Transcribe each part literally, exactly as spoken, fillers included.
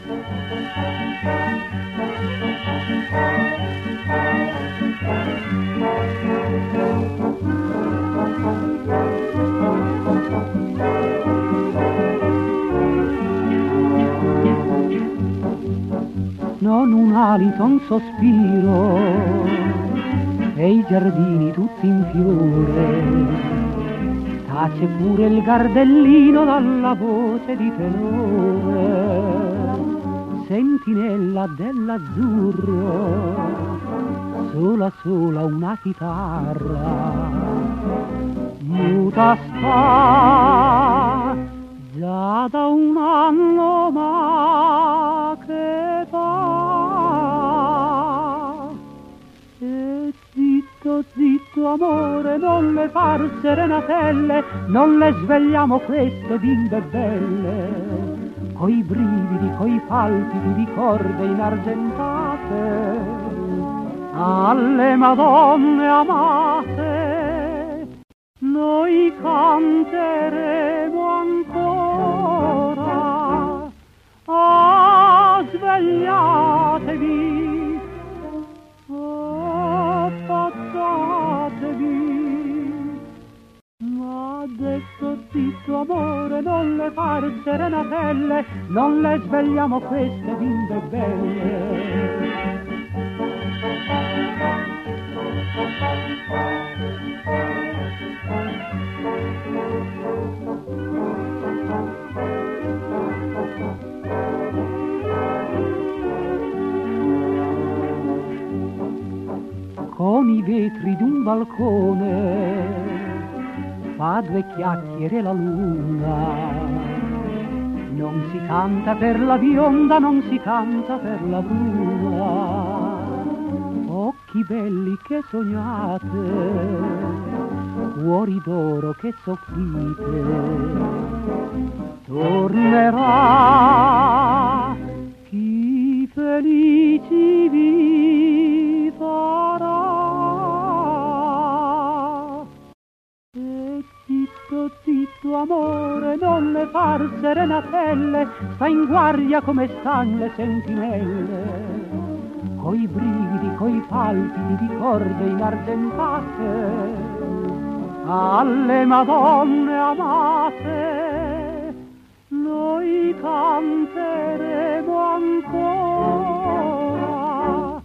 Non un alito, un sospiro, e i giardini tutti in fiore, tace pure il gardellino dalla voce di tenore, sentinella dell'azzurro, sola sola una chitarra, muta sta già da un anno ma che va. E zitto, zitto amore, non le far serenatelle, non le svegliamo queste bimbe belle, coi brividi, coi palpiti di corde inargentate, alle Madonne amate, noi canteremo ancora. Ah, svegliatevi, affacciatevi, ma adesso zitto amore, non le far serenatelle, non le svegliamo queste bimbe belle. Con i vetri d'un balcone fa due chiacchiere la luna, non si canta per la bionda, non si canta per la bruna. Occhi belli che sognate, cuori d'oro che soffrite, tornerà chi felici vi farà. E zitto, zitto amore, non le far serenatelle, sta in guardia come stan le sentinelle, coi brividi, coi palpiti di corde inargentate, alle Madonne amate, noi canteremo ancora.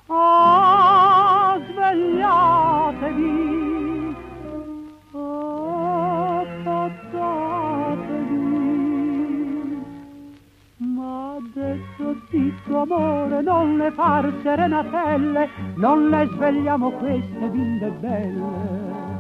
Ah, svegliatevi, affacciatevi, ma adesso zitto amore, non le far serenatelle, non le svegliamo queste bimbe belle.